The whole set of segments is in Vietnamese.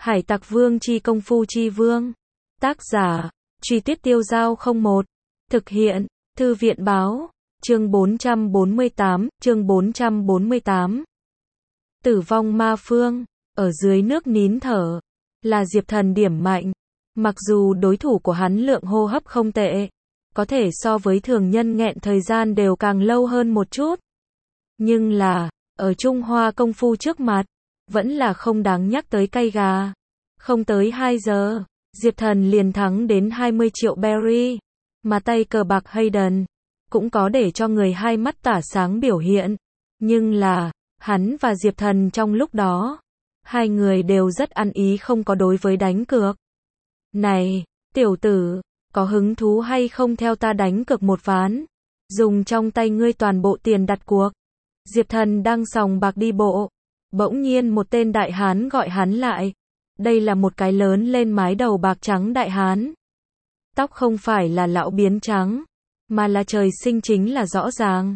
Hải Tặc Vương chi công phu chi vương. Tác giả, Truy Tuyết Tiêu Dao 01. Thực hiện, Thư viện Báo. Chương 448. Tử vong ma phương. Ở dưới nước nín thở. Là Diệp Thần điểm mạnh. Mặc dù đối thủ của hắn lượng hô hấp không tệ. Có thể so với thường nhân nghẹn thời gian đều càng lâu hơn một chút. Nhưng là, ở Trung Hoa công phu trước mặt, vẫn là không đáng nhắc tới cay gà. Không tới 2 giờ, Diệp Thần liền thắng đến 20 triệu berry. Mà tay cờ bạc Hayden cũng có để cho người hai mắt tỏa sáng biểu hiện. Nhưng là, hắn và Diệp Thần trong lúc đó, hai người đều rất ăn ý không có đối với đánh cược. Này, tiểu tử, có hứng thú hay không theo ta đánh cược một ván? Dùng trong tay ngươi toàn bộ tiền đặt cuộc. Diệp Thần đang sòng bạc đi bộ. Bỗng nhiên một tên đại hán gọi hắn lại. Đây là một cái lớn lên mái đầu bạc trắng đại hán. Tóc không phải là lão biến trắng, mà là trời sinh chính là rõ ràng.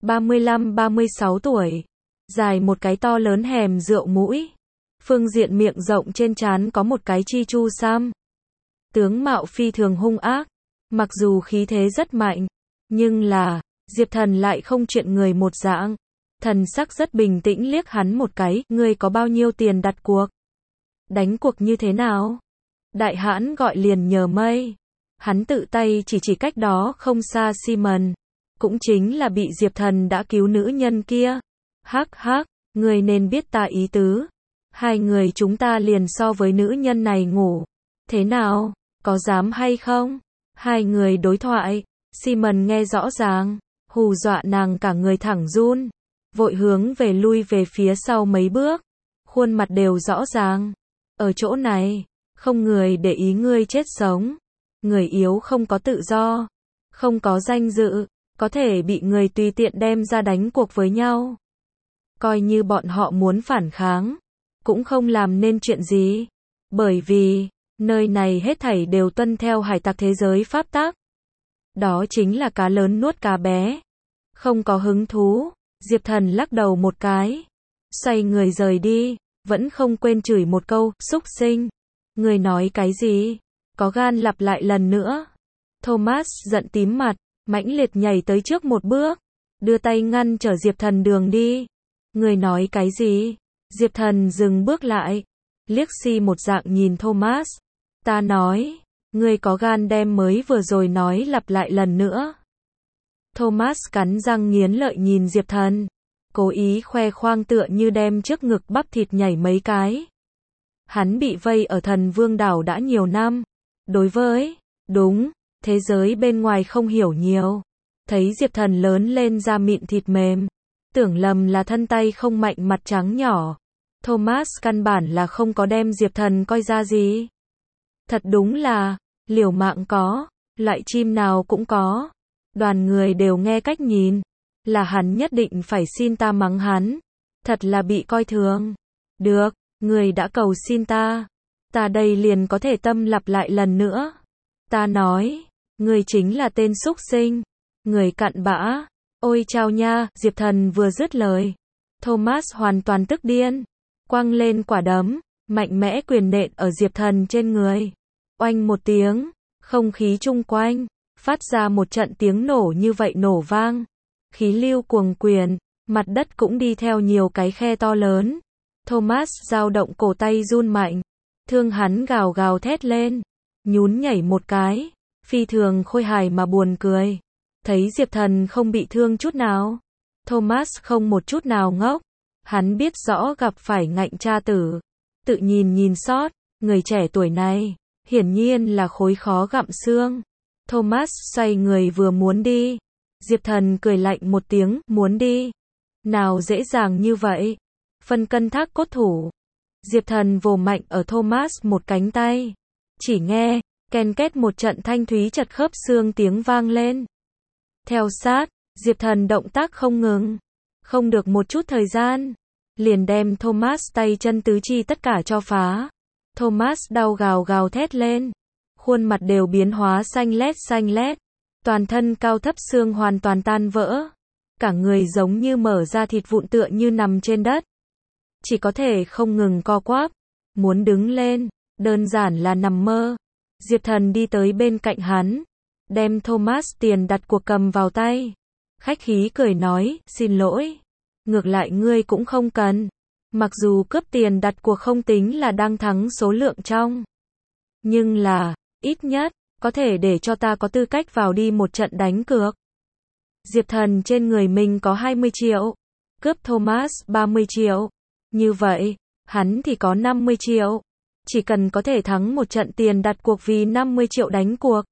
35-36 tuổi. Dài một cái to lớn hẻm rượu mũi. Phương diện miệng rộng trên trán có một cái chi chu sam. Tướng mạo phi thường hung ác. Mặc dù khí thế rất mạnh, nhưng là, Diệp Thần lại không chuyện người một dạng. Thần sắc rất bình tĩnh liếc hắn một cái, ngươi có bao nhiêu tiền đặt cuộc? Đánh cuộc như thế nào? Đại hãn gọi liền nhờ mây. Hắn tự tay chỉ cách đó không xa Simon. Cũng chính là bị Diệp Thần đã cứu nữ nhân kia. Hắc hắc, ngươi nên biết ta ý tứ. Hai người chúng ta liền so với nữ nhân này ngủ. Thế nào? Có dám hay không? Hai người đối thoại. Simon nghe rõ ràng. Hù dọa nàng cả người thẳng run. Vội hướng về lui về phía sau mấy bước. Khuôn mặt đều rõ ràng. Ở chỗ này, không người để ý ngươi chết sống. Người yếu không có tự do, không có danh dự, có thể bị người tùy tiện đem ra đánh cuộc với nhau. Coi như bọn họ muốn phản kháng, cũng không làm nên chuyện gì. Bởi vì, nơi này hết thảy đều tuân theo hải tặc thế giới pháp tắc. Đó chính là cá lớn nuốt cá bé. Không có hứng thú, Diệp Thần lắc đầu một cái. Xoay người rời đi, vẫn không quên chửi một câu, xúc sinh. Người nói cái gì? Có gan lặp lại lần nữa. Thomas giận tím mặt, mãnh liệt nhảy tới trước một bước. Đưa tay ngăn trở Diệp Thần đường đi. Người nói cái gì? Diệp Thần dừng bước lại. Liếc xi một dạng nhìn Thomas. Ta nói, ngươi có gan đem mới vừa rồi nói lặp lại lần nữa. Thomas cắn răng nghiến lợi nhìn Diệp Thần. Cố ý khoe khoang tựa như đem trước ngực bắp thịt nhảy mấy cái. Hắn bị vây ở Thần Vương đảo đã nhiều năm. Đối với, đúng, thế giới bên ngoài không hiểu nhiều. Thấy Diệp Thần lớn lên da mịn thịt mềm. Tưởng lầm là thân tay không mạnh mặt trắng nhỏ. Thomas căn bản là không có đem Diệp Thần coi ra gì. Thật đúng là, liều mạng có, loại chim nào cũng có. Đoàn người đều nghe cách nhìn. Là hắn nhất định phải xin ta mắng hắn. Thật là bị coi thường. Được, người đã cầu xin ta. Ta đây liền có thể tâm lặp lại lần nữa. Ta nói, người chính là tên xúc sinh. Người cặn bã. Ôi chao nha, Diệp Thần vừa dứt lời. Thomas hoàn toàn tức điên. Quăng lên quả đấm, mạnh mẽ quyền nện ở Diệp Thần trên người. Oanh một tiếng, không khí chung quanh, phát ra một trận tiếng nổ như vậy nổ vang. Khí lưu cuồng quyền, mặt đất cũng đi theo nhiều cái khe to lớn. Thomas dao động cổ tay run mạnh. Thương hắn gào gào thét lên. Nhún nhảy một cái. Phi thường khôi hài mà buồn cười. Thấy Diệp Thần không bị thương chút nào. Thomas không một chút nào ngốc. Hắn biết rõ gặp phải ngạnh cha tử. Tự nhìn sót. Người trẻ tuổi này, hiển nhiên là khối khó gặm xương. Thomas xoay người vừa muốn đi. Diệp Thần cười lạnh một tiếng, muốn đi. Nào dễ dàng như vậy. Phân cân thác cốt thủ. Diệp Thần vồ mạnh ở Thomas một cánh tay. Chỉ nghe, ken két một trận thanh thúy chật khớp xương tiếng vang lên. Theo sát, Diệp Thần động tác không ngừng. Không được một chút thời gian. Liền đem Thomas tay chân tứ chi tất cả cho phá. Thomas đau gào gào thét lên. Khuôn mặt đều biến hóa xanh lét. Toàn thân cao thấp xương hoàn toàn tan vỡ. Cả người giống như mở ra thịt vụn tựa như nằm trên đất. Chỉ có thể không ngừng co quắp. muốn đứng lên, đơn giản là nằm mơ. Diệp Thần đi tới bên cạnh hắn, đem Thomas tiền đặt cuộc cầm vào tay. Khách khí cười nói, xin lỗi. Ngược lại ngươi cũng không cần. Mặc dù cướp tiền đặt cuộc không tính là đang thắng số lượng trong. Nhưng là, ít nhất, có thể để cho ta có tư cách vào đi một trận đánh cược. Diệp Thần trên người mình có 20 triệu. Cướp Thomas 30 triệu. Như vậy, hắn thì có 50 triệu. Chỉ cần có thể thắng một trận tiền đặt cuộc vì 50 triệu đánh cuộc.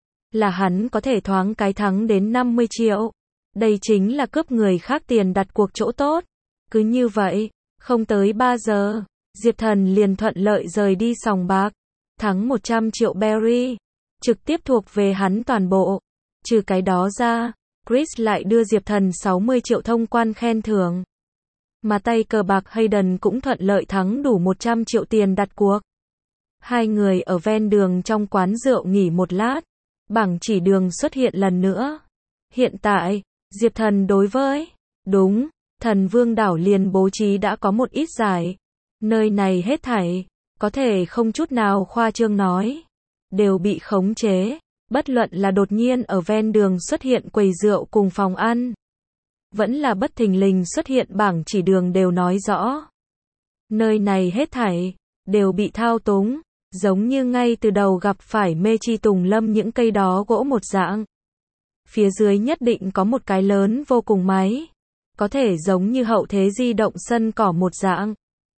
Là hắn có thể thoáng cái thắng đến 50 triệu. Đây chính là cướp người khác tiền đặt cuộc chỗ tốt. Cứ như vậy, không tới 3 giờ, Diệp Thần liền thuận lợi rời đi sòng bạc. Thắng 100 triệu berry. Trực tiếp thuộc về hắn toàn bộ. Trừ cái đó ra, Chris lại đưa Diệp Thần 60 triệu thông quan khen thưởng. Mà tay cờ bạc Hayden cũng thuận lợi thắng đủ 100 triệu tiền đặt cuộc. Hai người ở ven đường trong quán rượu nghỉ một lát. Bảng chỉ đường xuất hiện lần nữa. Hiện tại, Diệp Thần đối với, đúng, Thần Vương đảo liền bố trí đã có một ít giải. Nơi này hết thảy, có thể không chút nào khoa trương nói, đều bị khống chế. Bất luận là đột nhiên ở ven đường xuất hiện quầy rượu cùng phòng ăn, vẫn là bất thình lình xuất hiện bảng chỉ đường đều nói rõ. Nơi này hết thảy, đều bị thao túng, giống như ngay từ đầu gặp phải mê chi tùng lâm những cây đó gỗ một dạng. Phía dưới nhất định có một cái lớn vô cùng máy, có thể giống như hậu thế di động sân cỏ một dạng.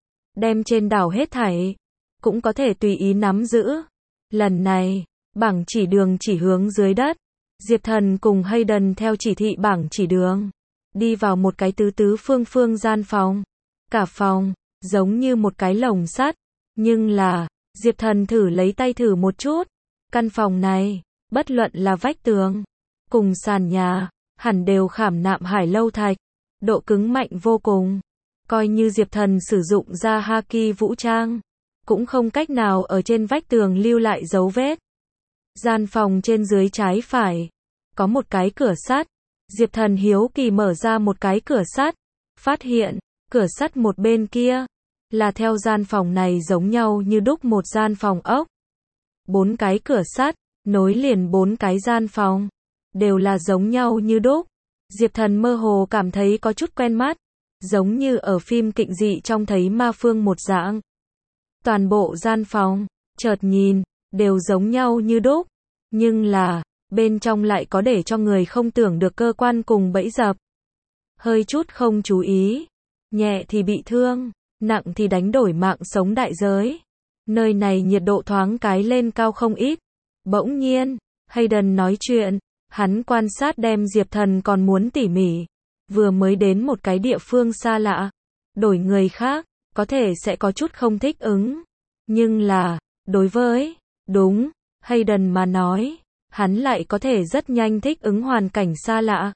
Đem trên đảo hết thảy, cũng có thể tùy ý nắm giữ. Lần này, bảng chỉ đường chỉ hướng dưới đất. Diệp Thần cùng Hayden theo chỉ thị bảng chỉ đường, đi vào một cái tứ phương gian phòng. Cả phòng, giống như một cái lồng sắt. Nhưng là, Diệp Thần thử lấy tay thử một chút. Căn phòng này, bất luận là vách tường, cùng sàn nhà, hẳn đều khảm nạm hải lâu thạch. Độ cứng mạnh vô cùng. Coi như Diệp Thần sử dụng ra haki vũ trang, cũng không cách nào ở trên vách tường lưu lại dấu vết. Gian phòng trên dưới trái phải, có một cái cửa sắt. Diệp Thần hiếu kỳ mở ra một cái cửa sắt, phát hiện, cửa sắt một bên kia, là theo gian phòng này giống nhau như đúc một gian phòng ốc. 4 cái cửa sắt, nối liền 4 cái gian phòng, đều là giống nhau như đúc. Diệp Thần mơ hồ cảm thấy có chút quen mắt, giống như ở phim kịch dị trong thấy ma phương một dạng. Toàn bộ gian phòng, chợt nhìn, đều giống nhau như đúc, nhưng là, bên trong lại có để cho người không tưởng được cơ quan cùng bẫy dập. Hơi chút không chú ý, nhẹ thì bị thương, nặng thì đánh đổi mạng sống đại giới. Nơi này nhiệt độ thoáng cái lên cao không ít. Bỗng nhiên, Hayden nói chuyện, hắn quan sát đem Diệp Thần còn muốn tỉ mỉ. Vừa mới đến một cái địa phương xa lạ, đổi người khác, có thể sẽ có chút không thích ứng. Nhưng là, đối với, đúng, Hayden mà nói, hắn lại có thể rất nhanh thích ứng hoàn cảnh xa lạ.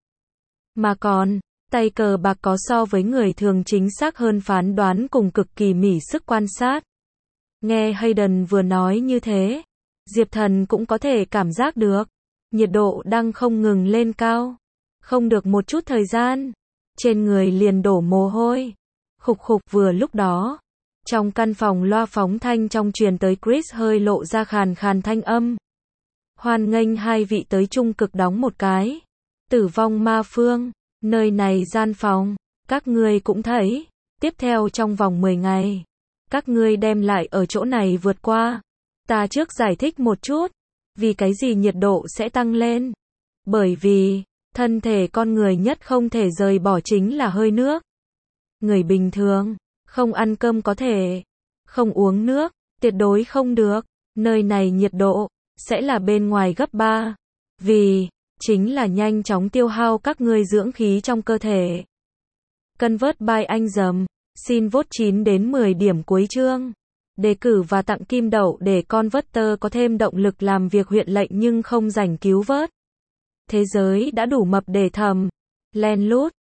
Mà còn, tay cờ bạc có so với người thường chính xác hơn phán đoán cùng cực kỳ mỉ sức quan sát. Nghe Hayden vừa nói như thế, Diệp Thần cũng có thể cảm giác được, nhiệt độ đang không ngừng lên cao. Không được một chút thời gian, trên người liền đổ mồ hôi. Khục khục vừa lúc đó, trong căn phòng loa phóng thanh trong truyền tới Chris hơi lộ ra khàn khàn thanh âm. Hoan nghênh hai vị tới trung cực đóng một cái. Tử vong ma phương, nơi này gian phòng, các ngươi cũng thấy. Tiếp theo trong vòng 10 ngày, các ngươi đem lại ở chỗ này vượt qua. Ta trước giải thích một chút, vì cái gì nhiệt độ sẽ tăng lên. Bởi vì, thân thể con người nhất không thể rời bỏ chính là hơi nước. Người bình thường, không ăn cơm có thể, không uống nước, tuyệt đối không được. Nơi này nhiệt độ, sẽ là bên ngoài gấp 3. Vì, chính là nhanh chóng tiêu hao các ngươi dưỡng khí trong cơ thể. Convert by anh dầm, xin vote 9 đến 10 điểm cuối chương. Đề cử và tặng kim đậu để Converter có thêm động lực làm việc huyện lệnh nhưng không rảnh cứu vớt. Thế giới đã đủ mập để thầm, len lút,